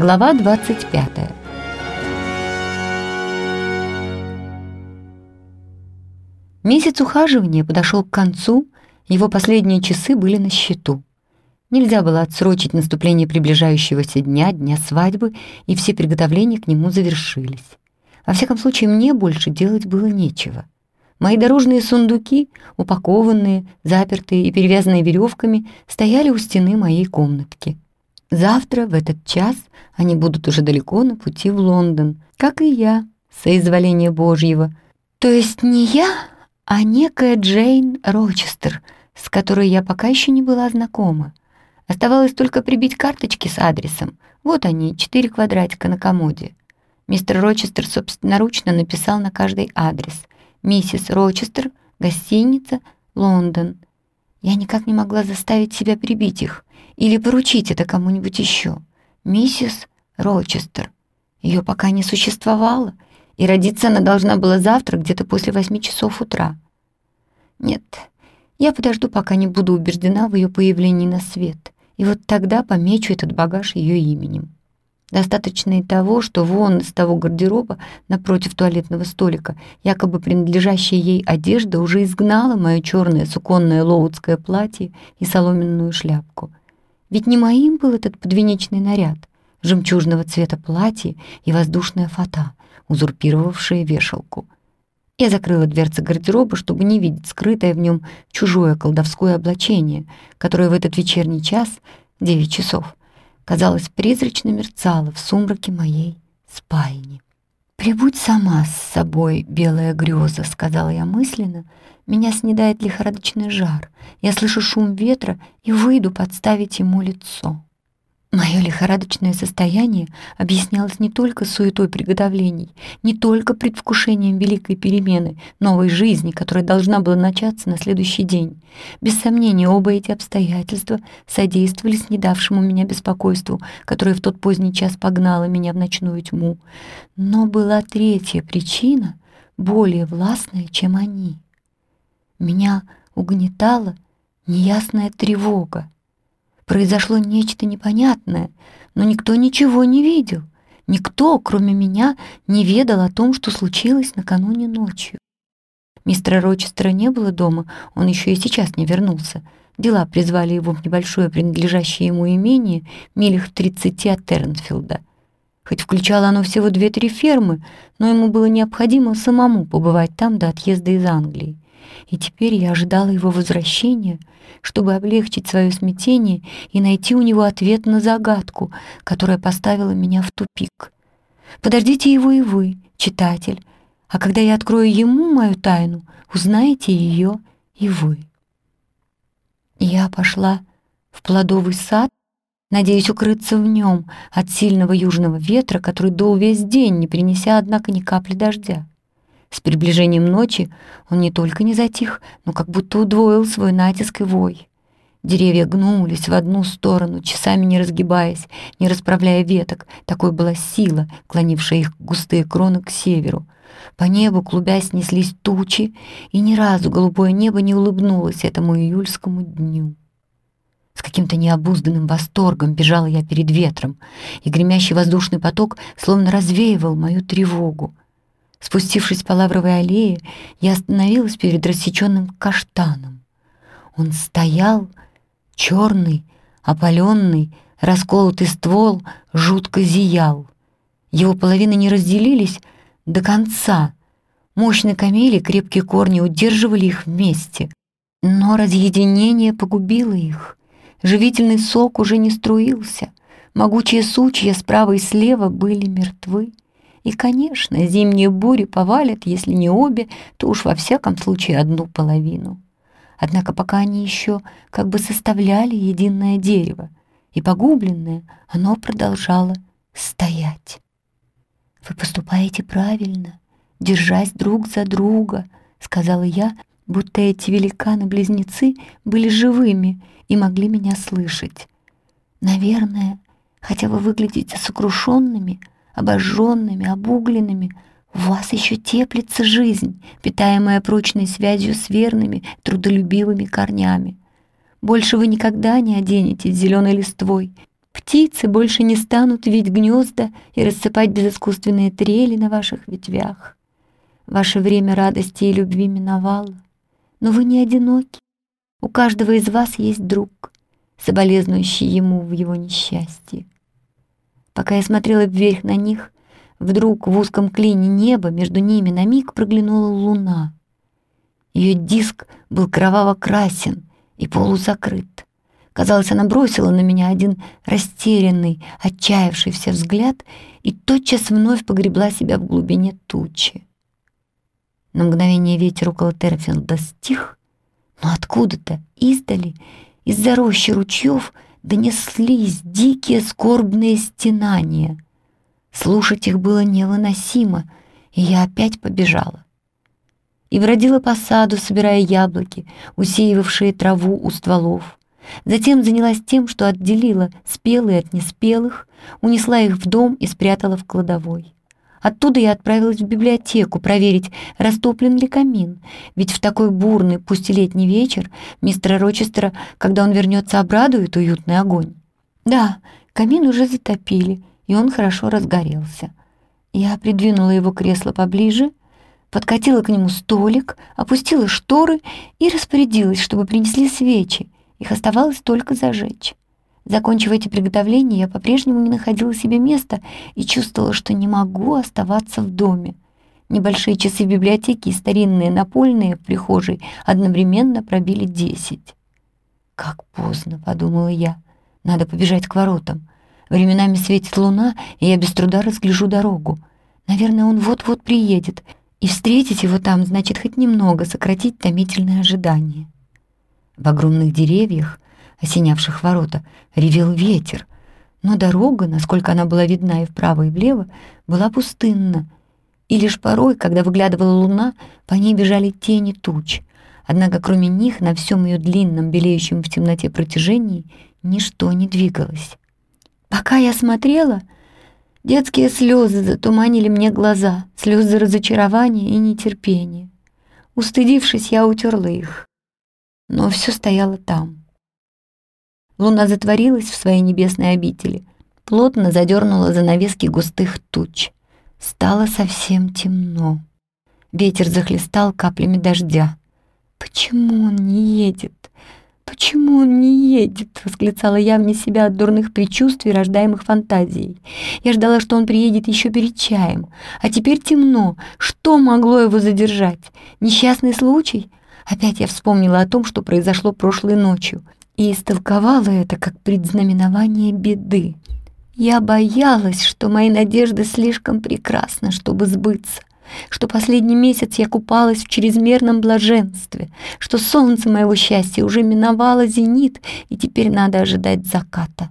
Глава 25. Месяц ухаживания подошел к концу, его последние часы были на счету. Нельзя было отсрочить наступление приближающегося дня свадьбы, и все приготовления к нему завершились. Во всяком случае, мне больше делать было нечего. Мои дорожные сундуки, упакованные, запертые и перевязанные веревками, стояли у стены моей комнатки. Завтра в этот час они будут уже далеко на пути в Лондон, как и я, соизволения Божьего. То есть не я, а некая Джейн Рочестер, с которой я пока еще не была знакома. Оставалось только прибить карточки с адресом. Вот они, 4 квадратика на комоде. Мистер Рочестер собственноручно написал на каждый адрес: «Миссис Рочестер, гостиница, Лондон». Я никак не могла заставить себя прибить их или поручить это кому-нибудь еще. Миссис Рочестер. Ее пока не существовало, и родиться она должна была завтра где-то после 8 часов утра. Нет, я подожду, пока не буду убеждена в ее появлении на свет, и вот тогда помечу этот багаж ее именем. Достаточно и того, что вон из того гардероба напротив туалетного столика якобы принадлежащая ей одежда уже изгнала мое черное суконное лоудское платье и соломенную шляпку. Ведь не моим был этот подвенечный наряд, жемчужного цвета платье и воздушная фата, узурпировавшая вешалку. Я закрыла дверцы гардероба, чтобы не видеть скрытое в нем чужое колдовское облачение, которое в этот вечерний час, 9 часов, казалось, призрачно мерцало в сумраке моей спальни. «Прибудь сама с собой, белая греза», — сказала я мысленно. «Меня снедает лихорадочный жар. Я слышу шум ветра и выйду подставить ему лицо». Мое лихорадочное состояние объяснялось не только суетой приготовлений, не только предвкушением великой перемены, новой жизни, которая должна была начаться на следующий день. Без сомнения, оба эти обстоятельства содействовали снедавшему меня беспокойству, которое в тот поздний час погнало меня в ночную тьму. Но была третья причина, более властная, чем они. Меня угнетала неясная тревога. Произошло нечто непонятное, но никто ничего не видел. Никто, кроме меня, не ведал о том, что случилось накануне ночью. Мистера Рочестера не было дома, он еще и сейчас не вернулся. Дела призвали его в небольшое принадлежащее ему имение, милях в 30 от Тернфилда. Хоть включало оно всего 2-3 фермы, но ему было необходимо самому побывать там до отъезда из Англии. И теперь я ожидала его возвращения, чтобы облегчить свое смятение и найти у него ответ на загадку, которая поставила меня в тупик. Подождите его и вы, читатель, а когда я открою ему мою тайну, узнаете ее и вы. Я пошла в плодовый сад, надеясь укрыться в нем от сильного южного ветра, который дул весь день, не принеся, однако, ни капли дождя. С приближением ночи он не только не затих, но как будто удвоил свой натиск и вой. Деревья гнулись в одну сторону, часами не разгибаясь, не расправляя веток. Такой была сила, клонившая их густые кроны к северу. По небу, клубясь, неслись тучи, и ни разу голубое небо не улыбнулось этому июльскому дню. С каким-то необузданным восторгом бежала я перед ветром, и гремящий воздушный поток словно развеивал мою тревогу. Спустившись по лавровой аллее, я остановилась перед рассеченным каштаном. Он стоял, черный, опаленный, расколотый ствол жутко зиял. Его половины не разделились до конца. Мощные камели, крепкие корни удерживали их вместе. Но разъединение погубило их. Живительный сок уже не струился. Могучие сучья справа и слева были мертвы. И, конечно, зимние бури повалят, если не обе, то уж во всяком случае одну половину. Однако пока они еще как бы составляли единое дерево, и погубленное оно продолжало стоять. «Вы поступаете правильно, держась друг за друга», — сказала я, будто эти великаны-близнецы были живыми и могли меня слышать. «Наверное, хотя вы выглядите сокрушенными, обожженными, обугленными, у вас еще теплится жизнь, питаемая прочной связью с верными, трудолюбивыми корнями. Больше вы никогда не оденетесь зеленой листвой, Птицы больше не станут вить гнезда и рассыпать безыскусственные трели на ваших ветвях. Ваше время радости и любви миновало, но вы не одиноки. У каждого из вас есть друг, соболезнующий ему в его несчастье. Пока я смотрела вверх на них, вдруг в узком клине неба между ними на миг проглянула луна. Ее диск был кроваво-красен и полузакрыт. Казалось, она бросила на меня один растерянный, отчаявшийся взгляд и тотчас вновь погребла себя в глубине тучи. На мгновение ветер около Терфилда стих, но откуда-то издали, из-за рощи ручьев, донеслись дикие скорбные стенания. Слушать их было невыносимо, и я опять побежала. И бродила по саду, собирая яблоки, усеивавшие траву у стволов. Затем занялась тем, что отделила спелые от неспелых, унесла их в дом и спрятала в кладовой. Оттуда я отправилась в библиотеку проверить, растоплен ли камин, ведь в такой бурный, пусть и летний вечер, мистера Рочестера, когда он вернется, обрадует уютный огонь. Да, камин уже затопили, и он хорошо разгорелся. Я придвинула его кресло поближе, подкатила к нему столик, опустила шторы и распорядилась, чтобы принесли свечи. Их оставалось только зажечь. Закончив эти приготовления, я по-прежнему не находила себе места и чувствовала, что не могу оставаться в доме. Небольшие часы в библиотеке и старинные напольные в прихожей одновременно пробили 10. «Как поздно», — подумала я, — «надо побежать к воротам. Временами светит луна, и я без труда разгляжу дорогу. Наверное, он вот-вот приедет, и встретить его там значит хоть немного сократить томительное ожидание». В огромных деревьях, осенявших ворота, ревел ветер, но дорога, насколько она была видна и вправо, и влево, была пустынна, и лишь порой, когда выглядывала луна, по ней бежали тени туч. Однако кроме них на всем ее длинном, белеющем в темноте протяжении ничто не двигалось. Пока я смотрела, детские слезы затуманили мне глаза, слезы разочарования и нетерпения. Устыдившись, я утерла их. Но все стояло там. Луна затворилась в своей небесной обители, плотно задернула занавески густых туч. Стало совсем темно. Ветер захлестал каплями дождя. «Почему он не едет? Почему он не едет?» — восклицала я вне себя от дурных предчувствий, рождаемых фантазией. Я ждала, что он приедет еще перед чаем. А теперь темно. Что могло его задержать? Несчастный случай? Опять я вспомнила о том, что произошло прошлой ночью, и истолковала это как предзнаменование беды. Я боялась, что мои надежды слишком прекрасны, чтобы сбыться, что последний месяц я купалась в чрезмерном блаженстве, что солнце моего счастья уже миновало зенит, и теперь надо ожидать заката.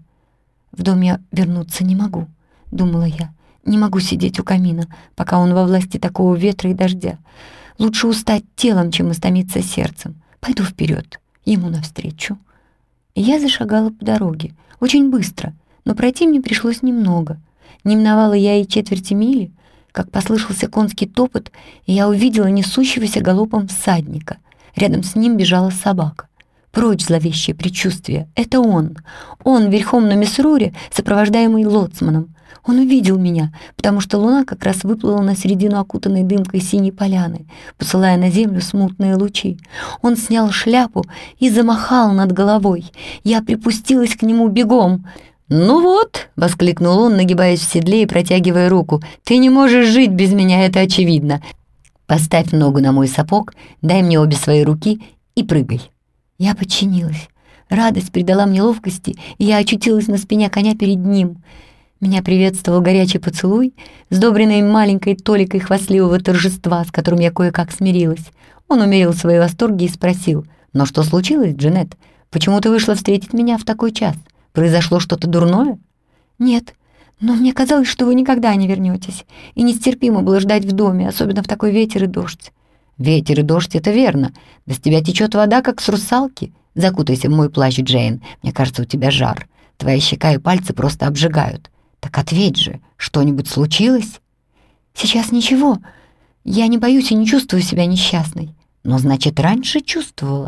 В дом я вернуться не могу, думала я, не могу сидеть у камина, пока он во власти такого ветра и дождя. Лучше устать телом, чем истомиться сердцем. Пойду вперед, ему навстречу. И я зашагала по дороге, очень быстро, но пройти мне пришлось немного. Не миновала я и четверти мили, как послышался конский топот, и я увидела несущегося галопом всадника. Рядом с ним бежала собака. Прочь зловещее предчувствие. Это он. Он верхом на Месруре, сопровождаемый лоцманом. Он увидел меня, потому что луна как раз выплыла на середину окутанной дымкой синей поляны, посылая на землю смутные лучи. Он снял шляпу и замахал над головой. Я припустилась к нему бегом. «Ну вот!» — воскликнул он, нагибаясь в седле и протягивая руку. «Ты не можешь жить без меня, это очевидно. Поставь ногу на мой сапог, дай мне обе свои руки и прыгай». Я подчинилась. Радость придала мне ловкости, и я очутилась на спине коня перед ним. Меня приветствовал горячий поцелуй, сдобренный маленькой толикой хвастливого торжества, с которым я кое-как смирилась. Он умерил свои восторги и спросил: «Но что случилось, Джанет? Почему ты вышла встретить меня в такой час? Произошло что-то дурное?» «Нет, но мне казалось, что вы никогда не вернетесь, и нестерпимо было ждать в доме, особенно в такой ветер и дождь». «Ветер и дождь — это верно. Да с тебя течет вода, как с русалки. Закутайся в мой плащ, Джейн. Мне кажется, у тебя жар. Твоя щека и пальцы просто обжигают. Так ответь же, что-нибудь случилось?» «Сейчас ничего. Я не боюсь и не чувствую себя несчастной». «Но, значит, раньше чувствовала.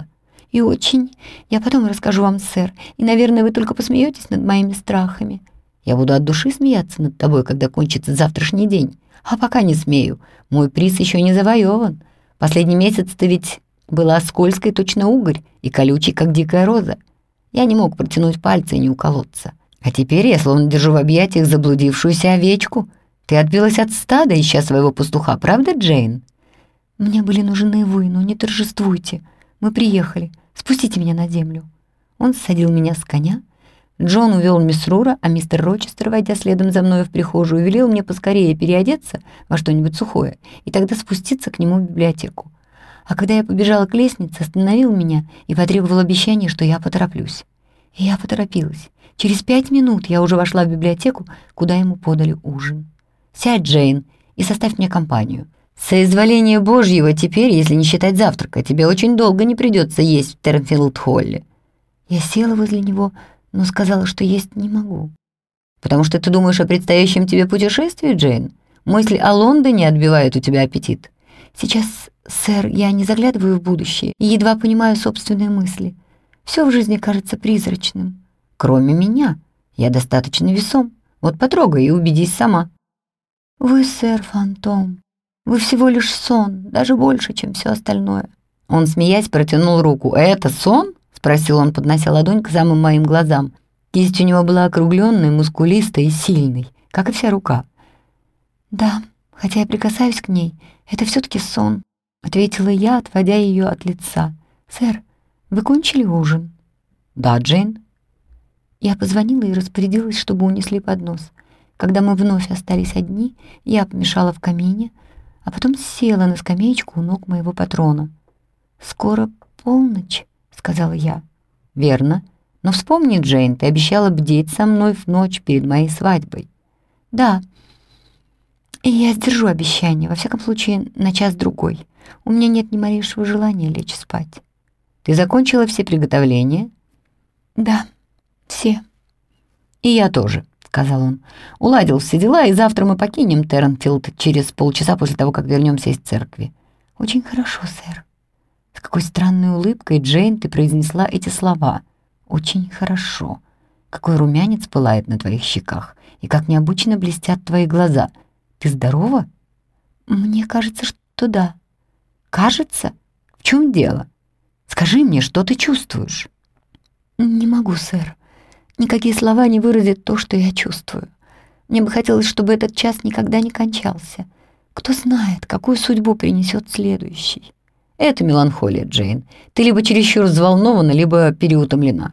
И очень. Я потом расскажу вам, сэр, и, наверное, вы только посмеетесь над моими страхами. Я буду от души смеяться над тобой, когда кончится завтрашний день. А пока не смею. Мой приз еще не завоеван. Последний месяц ты ведь была скользкой, точно угорь, и колючей, как дикая роза. Я не мог протянуть пальцы и не уколоться. А теперь я словно держу в объятиях заблудившуюся овечку. Ты отбилась от стада, ища своего пастуха, правда, Джейн? Мне были нужны вы, но не торжествуйте. Мы приехали. Спустите меня на землю. Он ссадил меня с коня. Джон увел мисс Рура, а мистер Рочестер, войдя следом за мной в прихожую, велел мне поскорее переодеться во что-нибудь сухое и тогда спуститься к нему в библиотеку. А когда я побежала к лестнице, остановил меня и потребовал обещания, что я потороплюсь. И я поторопилась. Через 5 минут я уже вошла в библиотеку, куда ему подали ужин. «Сядь, Джейн, и составь мне компанию. Соизволение Божьего теперь, если не считать завтрака, тебе очень долго не придется есть в Тернфилд-Холле». Я села возле него, но сказала, что есть не могу. «Потому что ты думаешь о предстоящем тебе путешествии, Джейн? Мысли о Лондоне отбивают у тебя аппетит». «Сейчас, сэр, я не заглядываю в будущее и едва понимаю собственные мысли. Все в жизни кажется призрачным. Кроме меня. Я достаточно весом. Вот потрогай и убедись сама». «Вы, сэр, фантом. Вы всего лишь сон, даже больше, чем все остальное». Он, смеясь, протянул руку. «Это сон?» — спросил он, поднося ладонь к самым моим глазам. Кисть у него была округленной, мускулистой и сильной, как и вся рука. «Да, хотя я прикасаюсь к ней, это все-таки сон», — ответила я, отводя ее от лица. «Сэр, вы кончили ужин?» «Да, Джейн». Я позвонила и распорядилась, чтобы унесли поднос. Когда мы вновь остались одни, я помешала в камине, а потом села на скамеечку у ног моего патрона. «Скоро полночь», — сказала я. «Верно. Но вспомни, Джейн, ты обещала бдеть со мной в ночь перед моей свадьбой». «Да, и я сдержу обещание, во всяком случае, на час-другой. У меня нет ни малейшего желания лечь спать». «Ты закончила все приготовления?» «Да, все». «И я тоже», — сказал он. «Уладил все дела, и завтра мы покинем Тернфилд через полчаса после того, как вернемся из церкви». «Очень хорошо, сэр». С какой странной улыбкой, Джейн, ты произнесла эти слова. «Очень хорошо». Какой румянец пылает на твоих щеках, и как необычно блестят твои глаза. Ты здорова? Мне кажется, что да. Кажется? В чем дело? Скажи мне, что ты чувствуешь? Не могу, сэр. Никакие слова не выразят то, что я чувствую. Мне бы хотелось, чтобы этот час никогда не кончался. Кто знает, какую судьбу принесет следующий. Это меланхолия, Джейн. Ты либо чересчур взволнована, либо переутомлена.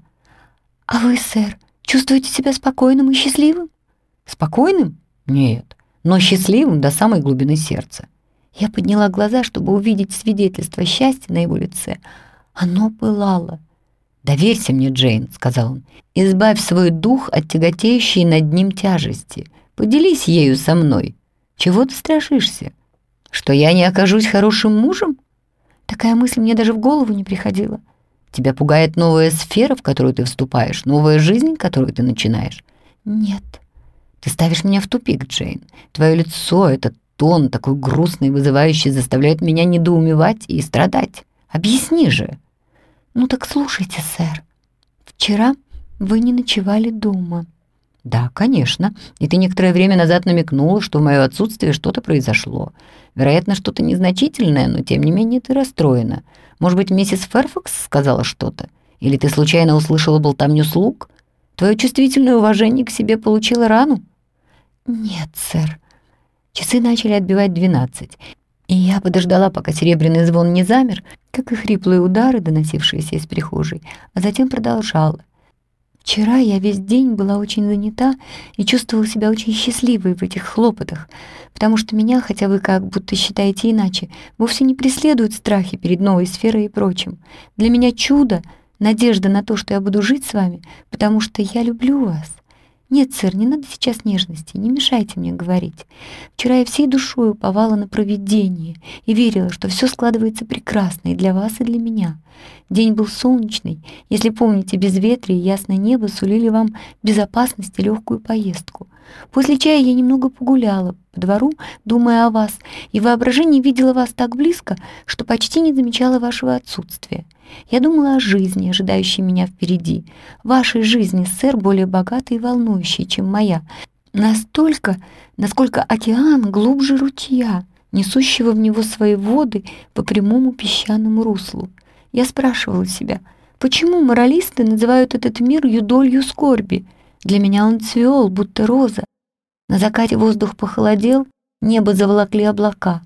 А вы, сэр, чувствуете себя спокойным и счастливым? Спокойным? Нет, но счастливым до самой глубины сердца. Я подняла глаза, чтобы увидеть свидетельство счастья на его лице. Оно пылало. «Доверься мне, Джейн», — сказал он. «Избавь свой дух от тяготеющей над ним тяжести. Поделись ею со мной. Чего ты страшишься? Что я не окажусь хорошим мужем? Такая мысль мне даже в голову не приходила. Тебя пугает новая сфера, в которую ты вступаешь, новая жизнь, которую ты начинаешь? Нет. Ты ставишь меня в тупик, Джейн. Твое лицо, этот тон, такой грустный и вызывающий, заставляет меня недоумевать и страдать. Объясни же». «Ну так слушайте, сэр. Вчера вы не ночевали дома». «Да, конечно. И ты некоторое время назад намекнула, что в моё отсутствие что-то произошло. Вероятно, что-то незначительное, но тем не менее ты расстроена. Может быть, миссис Ферфакс сказала что-то? Или ты случайно услышала болтовню слуг? Твое чувствительное уважение к себе получило рану?» «Нет, сэр». Часы начали отбивать 12, и я подождала, пока серебряный звон не замер, как и хриплые удары, доносившиеся из прихожей, а затем продолжала. «Вчера я весь день была очень занята и чувствовала себя очень счастливой в этих хлопотах, потому что меня, хотя вы как будто считаете иначе, вовсе не преследуют страхи перед новой сферой и прочим. Для меня чудо, надежда на то, что я буду жить с вами, потому что я люблю вас. Нет, сэр, не надо сейчас нежности, не мешайте мне говорить. Вчера я всей душой уповала на провидение и верила, что все складывается прекрасно и для вас, и для меня. День был солнечный. Если помните, безветрие и ясное небо сулили вам безопасность и легкую поездку. После чая я немного погуляла по двору, думая о вас, и в воображении видела вас так близко, что почти не замечала вашего отсутствия. Я думала о жизни, ожидающей меня впереди, вашей жизни, сэр, более богатой и волнующей, чем моя, настолько, насколько океан глубже ручья, несущего в него свои воды по прямому песчаному руслу. Я спрашивала себя, почему моралисты называют этот мир юдолью скорби? Для меня он цвел, будто роза. На закате воздух похолодел, небо заволокли облака.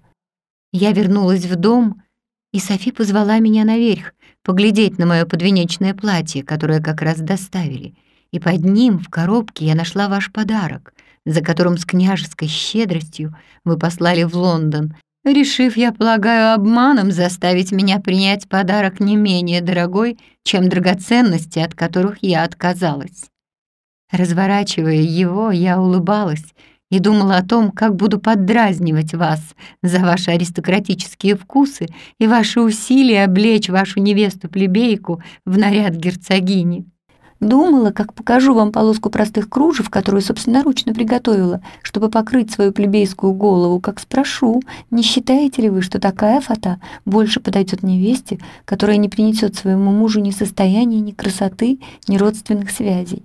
Я вернулась в дом, и Софи позвала меня наверх, поглядеть на мое подвенечное платье, которое как раз доставили. И под ним, в коробке, я нашла ваш подарок, за которым с княжеской щедростью вы послали в Лондон, решив, я полагаю, обманом заставить меня принять подарок не менее дорогой, чем драгоценности, от которых я отказалась. Разворачивая его, я улыбалась и думала о том, как буду поддразнивать вас за ваши аристократические вкусы и ваши усилия облечь вашу невесту-плебейку в наряд герцогини. Думала, как покажу вам полоску простых кружев, которую собственноручно приготовила, чтобы покрыть свою плебейскую голову, как спрошу, не считаете ли вы, что такая фата больше подойдет невесте, которая не принесет своему мужу ни состояния, ни красоты, ни родственных связей?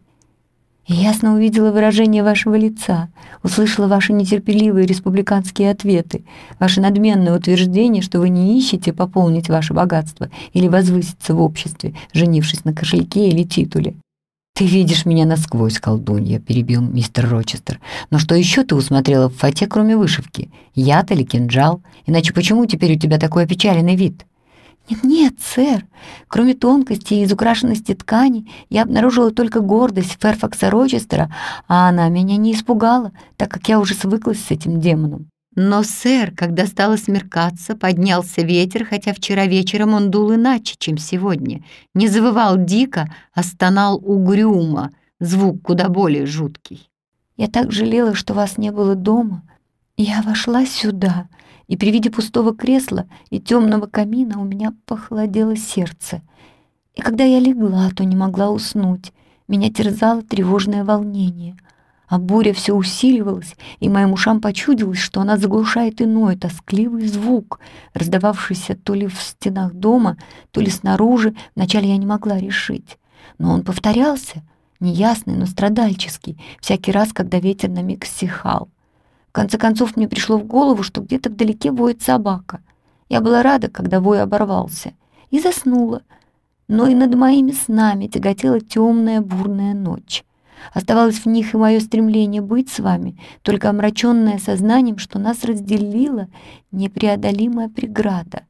И ясно увидела выражение вашего лица, услышала ваши нетерпеливые республиканские ответы, ваше надменное утверждение, что вы не ищете пополнить ваше богатство или возвыситься в обществе, женившись на кошельке или титуле. «Ты видишь меня насквозь, колдунья», — перебил мистер Рочестер. «Но что еще ты усмотрела в фате, кроме вышивки? Яд или кинжал? Иначе почему теперь у тебя такой опечаленный вид?» «Нет-нет, сэр. Кроме тонкости и изукрашенности ткани, я обнаружила только гордость Ферфакса Рочестера, а она меня не испугала, так как я уже свыклась с этим демоном». «Но, сэр, когда стало смеркаться, поднялся ветер, хотя вчера вечером он дул иначе, чем сегодня. Не завывал дико, а стонал угрюмо, звук куда более жуткий». «Я так жалела, что вас не было дома. Я вошла сюда, и при виде пустого кресла и темного камина у меня похолодело сердце. И когда я легла, то не могла уснуть. Меня терзало тревожное волнение. А буря все усиливалась, и моим ушам почудилось, что она заглушает иной тоскливый звук, раздававшийся то ли в стенах дома, то ли снаружи. Вначале я не могла решить. Но он повторялся, неясный, но страдальческий, всякий раз, когда ветер на миг стихал. В конце концов, мне пришло в голову, что где-то вдалеке воет собака. Я была рада, когда вой оборвался, и заснула. Но и над моими снами тяготела темная бурная ночь. Оставалось в них и мое стремление быть с вами, только омраченное сознанием, что нас разделила непреодолимая преграда.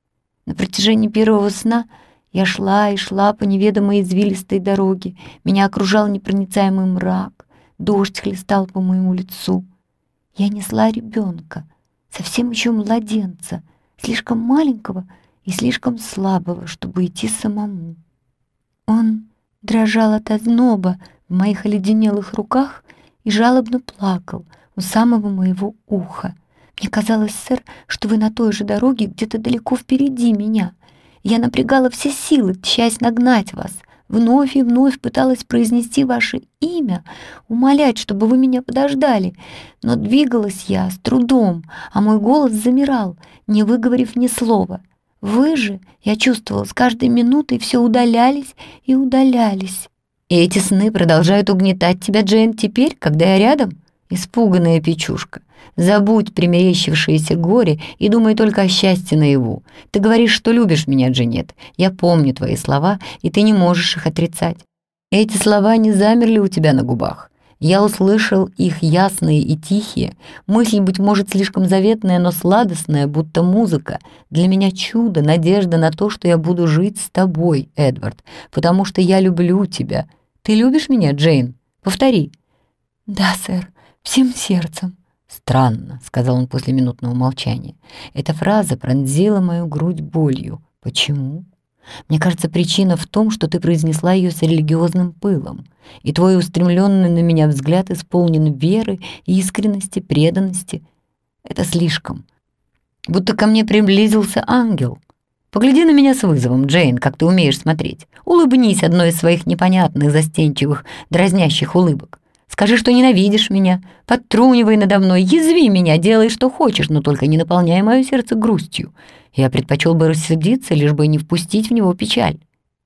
На протяжении первого сна я шла и шла по неведомой извилистой дороге. Меня окружал непроницаемый мрак, дождь хлестал по моему лицу. Я несла ребенка, совсем еще младенца, слишком маленького и слишком слабого, чтобы идти самому. Он дрожал от озноба в моих оледенелых руках и жалобно плакал у самого моего уха. Мне казалось, сэр, что вы на той же дороге где-то далеко впереди меня. Я напрягала все силы, тщась нагнать вас. Вновь и вновь пыталась произнести ваше имя, умолять, чтобы вы меня подождали. Но двигалась я с трудом, а мой голос замирал, не выговорив ни слова. Вы же, я чувствовала, с каждой минутой все удалялись и удалялись. И эти сны продолжают угнетать тебя, Джейн, теперь, когда я рядом? Испуганная печушка. Забудь примерещившееся горе и думай только о счастье наяву. Ты говоришь, что любишь меня, Джанет. Я помню твои слова, и ты не можешь их отрицать. Эти слова не замерли у тебя на губах. Я услышал их ясные и тихие. Мысль, быть может, слишком заветная, но сладостная, будто музыка. Для меня чудо, надежда на то, что я буду жить с тобой, Эдвард, потому что я люблю тебя. Ты любишь меня, Джейн? Повтори. Да, сэр, всем сердцем. «Странно», — сказал он после минутного молчания. «Эта фраза пронзила мою грудь болью. Почему? Мне кажется, причина в том, что ты произнесла ее с религиозным пылом, и твой устремленный на меня взгляд исполнен веры, искренности, преданности. Это слишком. Будто ко мне приблизился ангел. Погляди на меня с вызовом, Джейн, как ты умеешь смотреть. Улыбнись одной из своих непонятных, застенчивых, дразнящих улыбок. Скажи, что ненавидишь меня, подтрунивай надо мной, язви меня, делай, что хочешь, но только не наполняй мое сердце грустью. Я предпочел бы рассердиться, лишь бы не впустить в него печаль».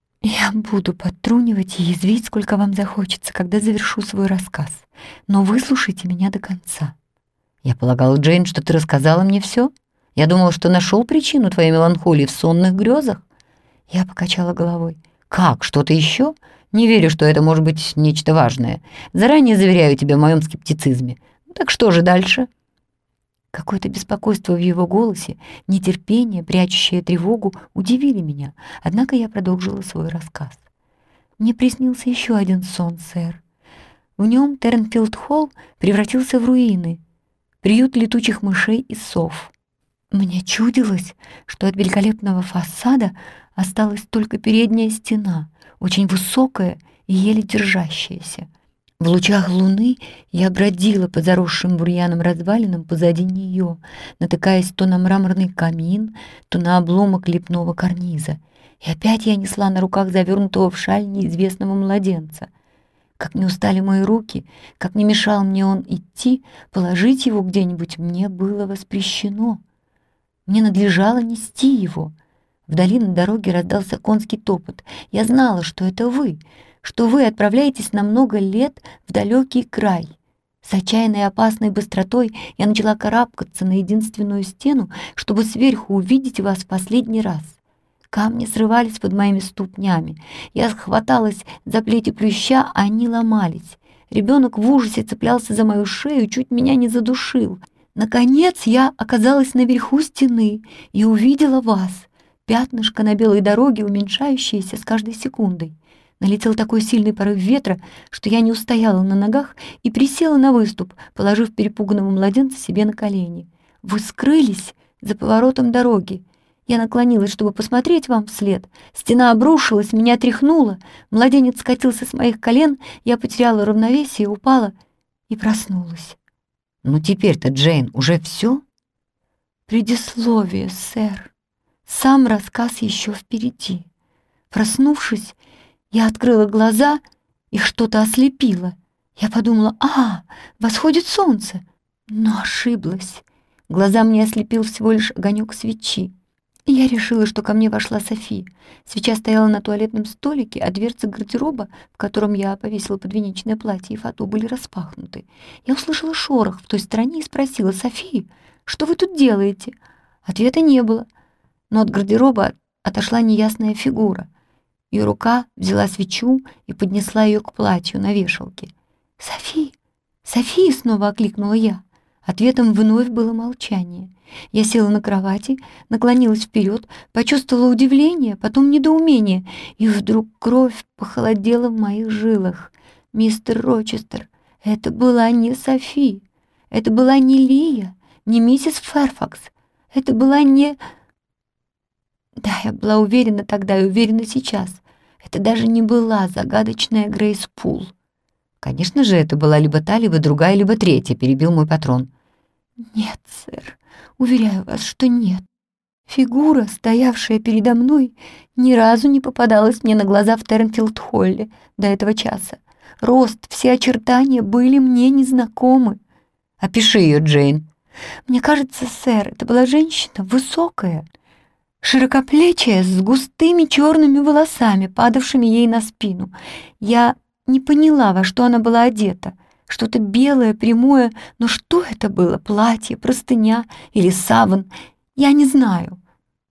«Я буду подтрунивать и язвить, сколько вам захочется, когда завершу свой рассказ. Но выслушайте меня до конца». «Я полагала, Джейн, что ты рассказала мне все. Я думал, что нашел причину твоей меланхолии в сонных грезах». Я покачала головой. «Как? Что-то еще? Не верю, что это может быть нечто важное. Заранее заверяю тебя в моем скептицизме. Так что же дальше?» Какое-то беспокойство в его голосе, нетерпение, прячущее тревогу, удивили меня, однако я продолжила свой рассказ. «Мне приснился еще один сон, сэр. В нем Тернфилд-Холл превратился в руины, приют летучих мышей и сов. Мне чудилось, что от великолепного фасада осталась только передняя стена, очень высокая и еле держащаяся. В лучах луны я бродила по заросшим бурьяном развалинам позади нее, натыкаясь то на мраморный камин, то на обломок лепного карниза. И опять я несла на руках завернутого в шаль неизвестного младенца. Как не устали мои руки, как не мешал мне он идти, положить его где-нибудь мне было воспрещено. Мне надлежало нести его. Вдали на дороге раздался конский топот. Я знала, что это вы, что вы отправляетесь на много лет в далекий край. С отчаянной и опасной быстротой я начала карабкаться на единственную стену, чтобы сверху увидеть вас в последний раз. Камни срывались под моими ступнями. Я хваталась за плети плюща, а они ломались. Ребенок в ужасе цеплялся за мою шею, чуть меня не задушил. Наконец я оказалась наверху стены и увидела вас, пятнышко на белой дороге, уменьшающееся с каждой секундой. Налетел такой сильный порыв ветра, что я не устояла на ногах и присела на выступ, положив перепуганного младенца себе на колени. Вы скрылись за поворотом дороги. Я наклонилась, чтобы посмотреть вам вслед. Стена обрушилась, меня тряхнуло. Младенец скатился с моих колен, я потеряла равновесие, упала и проснулась. «Ну теперь-то, Джейн, уже все?» «Предисловие, сэр. Сам рассказ еще впереди. Проснувшись, я открыла глаза, их что-то ослепило. Я подумала, восходит солнце, но ошиблась. Глаза мне ослепил всего лишь огонек свечи. И я решила, что ко мне вошла Софи. Свеча стояла на туалетном столике, а дверцы гардероба, в котором я повесила подвенечное платье и фату, были распахнуты. Я услышала шорох в той стороне и спросила: «Софи, что вы тут делаете?» Ответа не было, но от гардероба отошла неясная фигура. Ее рука взяла свечу и поднесла ее к платью на вешалке. «Софи! Софи!» — снова окликнула я. Ответом вновь было молчание. Я села на кровати, наклонилась вперед, почувствовала удивление, потом недоумение, и вдруг кровь похолодела в моих жилах. «Мистер Рочестер, это была не Софи, это была не Лия, не миссис Фэрфакс, это была не...» Да, я была уверена тогда и уверена сейчас. Это даже не была загадочная Грейс Пул. «Конечно же, это была либо та, либо другая, либо третья», — перебил мой патрон. «Нет, сэр, уверяю вас, что нет. Фигура, стоявшая передо мной, ни разу не попадалась мне на глаза в Тернфилд-Холле до этого часа. Рост, все очертания были мне незнакомы». «Опиши ее, Джейн». «Мне кажется, сэр, это была женщина высокая, широкоплечая, с густыми черными волосами, падавшими ей на спину. Я не поняла, во что она была одета. Что-то белое, прямое, но что это было? Платье, простыня или саван? Я не знаю».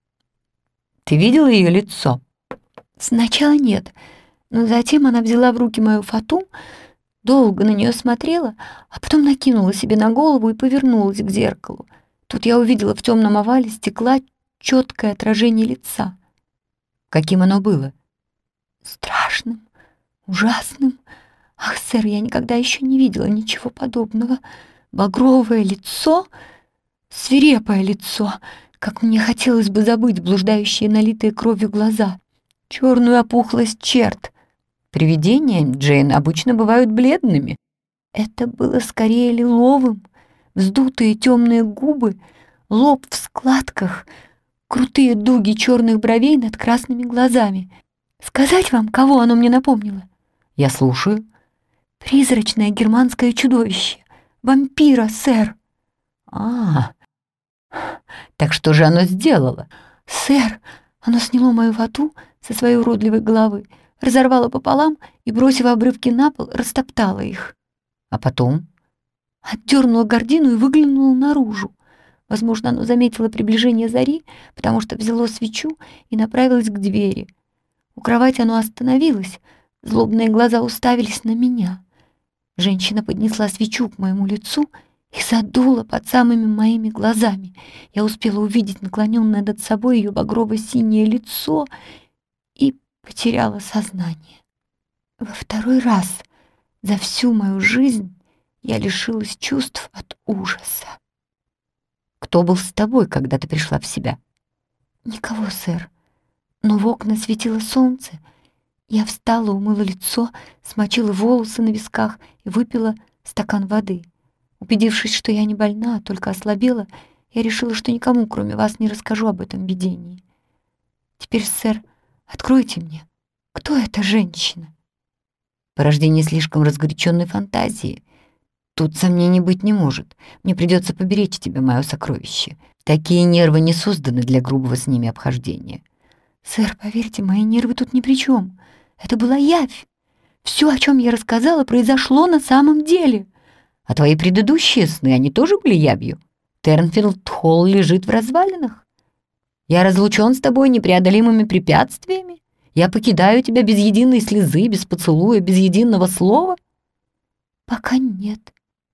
«Ты видела ее лицо?» «Сначала нет, но затем она взяла в руки мою фату, долго на нее смотрела, а потом накинула себе на голову и повернулась к зеркалу. Тут я увидела в темном овале стекла четкое отражение лица». «Каким оно было?» «Страшным, ужасным. Ах, сэр, я никогда еще не видела ничего подобного. Багровое лицо, свирепое лицо, как мне хотелось бы забыть блуждающие налитые кровью глаза, черную опухлость черт». «Привидения, Джейн, обычно бывают бледными». «Это было скорее лиловым, вздутые темные губы, лоб в складках, крутые дуги черных бровей над красными глазами. Сказать вам, кого оно мне напомнило?» «Я слушаю». Призрачное германское чудовище. Вампира, сэр. А, так что же оно сделало? Сэр, оно сняло мою фату со своей уродливой головы, разорвало пополам и, бросив обрывки на пол, растоптало их. А потом? Отдернуло гордину и выглянуло наружу. Возможно, оно заметило приближение зари, потому что взяло свечу и направилось к двери. У кровати оно остановилось, злобные глаза уставились на меня. Женщина поднесла свечу к моему лицу и задула под самыми моими глазами. Я успела увидеть наклоненное над собой ее багрово-синее лицо и потеряла сознание. Во второй раз за всю мою жизнь я лишилась чувств от ужаса. Кто был с тобой, когда ты пришла в себя? Никого, сэр. Но в окна светило солнце. Я встала, умыла лицо, смочила волосы на висках и выпила стакан воды. Убедившись, что я не больна, а только ослабела, я решила, что никому, кроме вас, не расскажу об этом видении. Теперь, сэр, откройте мне, кто эта женщина? Порождение слишком разгоряченной фантазии. Тут сомнений быть не может. Мне придется поберечь тебя, мое сокровище. Такие нервы не созданы для грубого с ними обхождения. Сэр, поверьте, мои нервы тут ни при чем. Это была явь. Все, о чем я рассказала, произошло на самом деле. А твои предыдущие сны, они тоже были явью? Тернфилд-Холл лежит в развалинах. Я разлучен с тобой непреодолимыми препятствиями. Я покидаю тебя без единой слезы, без поцелуя, без единого слова. Пока нет.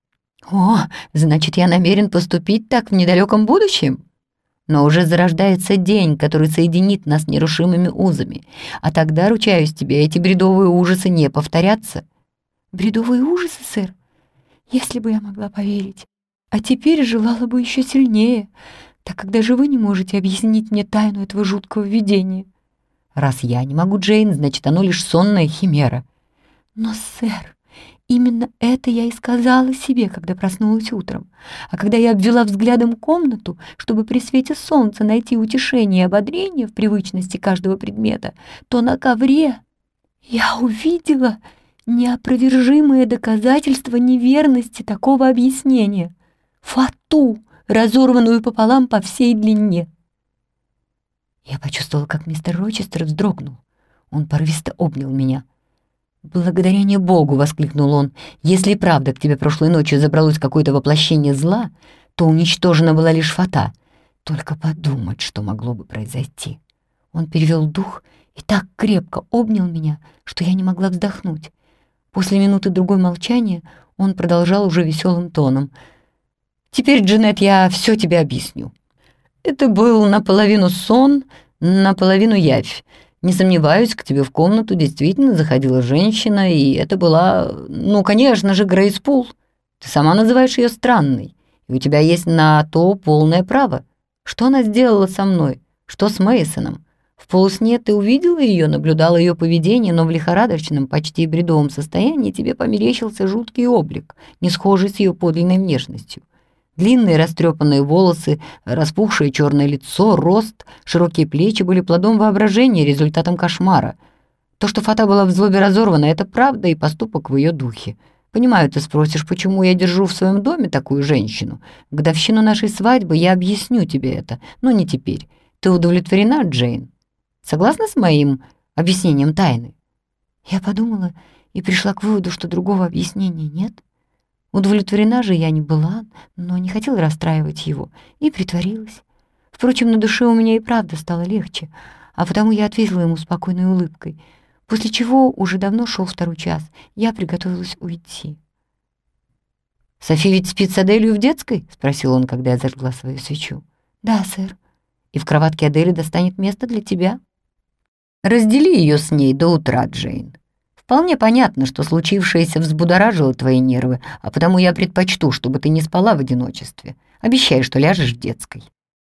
О, значит, я намерен поступить так в недалеком будущем? Но уже зарождается день, который соединит нас нерушимыми узами. А тогда, ручаюсь тебе, эти бредовые ужасы не повторятся. Бредовые ужасы, сэр? Если бы я могла поверить. А теперь желала бы еще сильнее, так как даже вы не можете объяснить мне тайну этого жуткого видения. Раз я не могу, Джейн, значит, оно лишь сонная химера. Но, сэр, именно это я и сказала себе, когда проснулась утром. А когда я обвела взглядом комнату, чтобы при свете солнца найти утешение и ободрение в привычности каждого предмета, то на ковре я увидела неопровержимое доказательство неверности такого объяснения. Фату, разорванную пополам по всей длине. Я почувствовала, как мистер Рочестер вздрогнул. Он порывисто обнял меня. «Благодарение Богу!» — воскликнул он. «Если правда к тебе прошлой ночью забралось какое-то воплощение зла, то уничтожена была лишь фата. Только подумать, что могло бы произойти». Он перевел дух и так крепко обнял меня, что я не могла вздохнуть. После минуты-другой молчания он продолжал уже веселым тоном. «Теперь, Джанет, я все тебе объясню. Это был наполовину сон, наполовину явь. Не сомневаюсь, к тебе в комнату действительно заходила женщина, и это была, ну, конечно же, Грейс Пул. Ты сама называешь ее странной, и у тебя есть на то полное право. Что она сделала со мной? Что с Мейсоном? В полусне ты увидела ее, наблюдала ее поведение, но в лихорадочном, почти бредовом состоянии тебе померещился жуткий облик, не схожий с ее подлинной внешностью. Длинные растрепанные волосы, распухшее черное лицо, рост, широкие плечи были плодом воображения, результатом кошмара. То, что фата была в злобе разорвана, это правда и поступок в ее духе. Понимаю, ты спросишь, почему я держу в своем доме такую женщину. В годовщину нашей свадьбы я объясню тебе это, но не теперь. Ты удовлетворена, Джейн? Согласна с моим объяснением тайны? Я подумала и пришла к выводу, что другого объяснения нет. Удовлетворена же я не была, но не хотела расстраивать его, и притворилась. Впрочем, на душе у меня и правда стало легче, а потому я ответила ему спокойной улыбкой, после чего уже давно шел второй час, я приготовилась уйти. «Софи ведь спит с Аделью в детской?» — спросил он, когда я зажгла свою свечу. «Да, сэр. И в кроватке Адели достанет место для тебя. Раздели ее с ней до утра, Джейн. Вполне понятно, что случившееся взбудоражило твои нервы, а потому я предпочту, чтобы ты не спала в одиночестве. Обещай, что ляжешь в детской».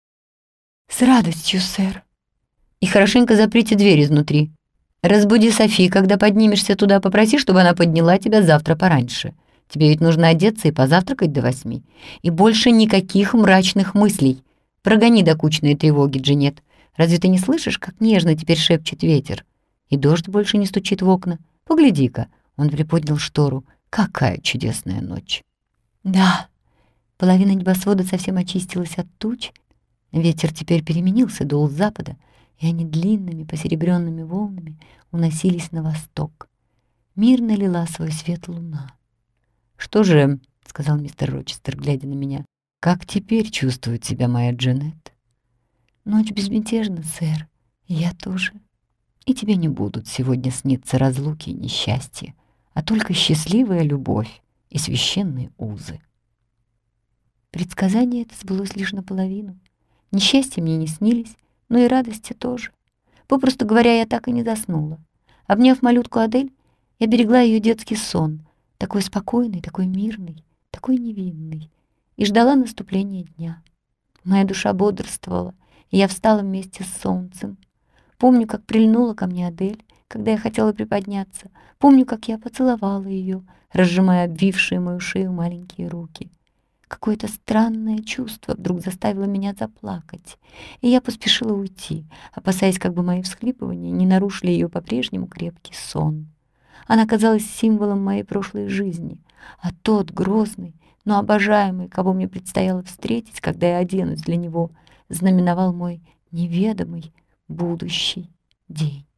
«С радостью, сэр». «И хорошенько заприте дверь изнутри. Разбуди Софи, когда поднимешься туда, попроси, чтобы она подняла тебя завтра пораньше. Тебе ведь нужно одеться и позавтракать до 8. И больше никаких мрачных мыслей. Прогони докучные тревоги, Джанет. Разве ты не слышишь, как нежно теперь шепчет ветер? И дождь больше не стучит в окна. Погляди-ка». Он приподнял штору. Какая чудесная ночь!» «Да!» Половина небосвода совсем очистилась от туч. Ветер теперь переменился, дул с запада, и они длинными посеребренными волнами уносились на восток. Мирно лила свой свет луна. «Что же, — сказал мистер Рочестер, глядя на меня, — как теперь чувствует себя моя Джанет?» «Ночь безмятежна, сэр, и я тоже. И тебе не будут сегодня сниться разлуки и несчастья, а только счастливая любовь и священные узы». Предсказание это сбылось лишь наполовину. Несчастья мне не снились, но и радости тоже. Попросту говоря, я так и не заснула. Обняв малютку Адель, я берегла ее детский сон, такой спокойный, такой мирный, такой невинный, и ждала наступления дня. Моя душа бодрствовала, и я встала вместе с солнцем. Помню, как прильнула ко мне Адель, когда я хотела приподняться. Помню, как я поцеловала ее, разжимая обвившие мою шею маленькие руки. Какое-то странное чувство вдруг заставило меня заплакать, и я поспешила уйти, опасаясь, как бы мои всхлипывания не нарушили ее по-прежнему крепкий сон. Она казалась символом моей прошлой жизни, а тот грозный, но обожаемый, кого мне предстояло встретить, когда я оденусь для него, знаменовал мой неведомый будущий день.